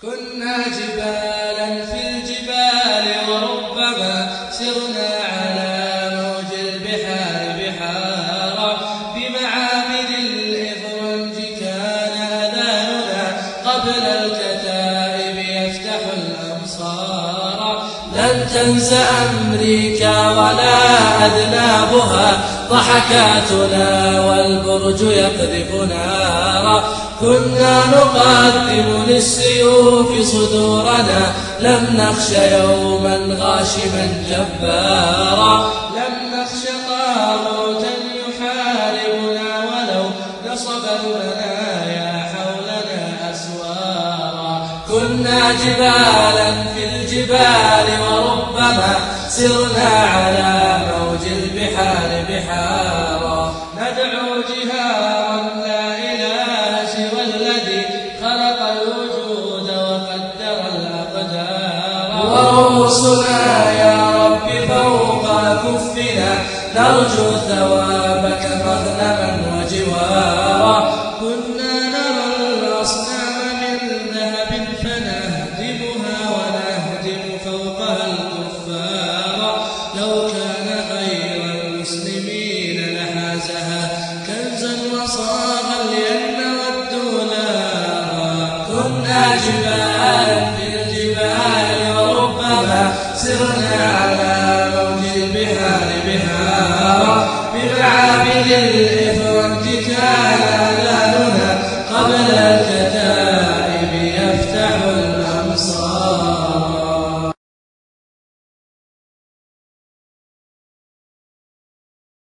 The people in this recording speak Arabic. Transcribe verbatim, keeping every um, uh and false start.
كنا جبالا في الجبال وربما سرنا على موج البحار بحارا بمعابد الإفرنج كان أذاننا قبل الكتائب يفتح الأمصار. لن تنسى أمريكا ولا أذنابها ضحكاتنا والبرج يقذف نارا. كنا نقدم للسيوف صدورنا لم نخش يوما غاشما جبارا. لم نخش طاغوتا يحاربنا ولو نصب المنايا حولنا أسوارا. كنا جبالا في الجبال وربما سرنا على موج البحار بحارا. ندعو جهارا لا إله سوى الذي خلق الوجود وقدر الأقدار. ورؤوسنا يا رب فوق كفنا نرجو ثوابك مغنما وجوارا.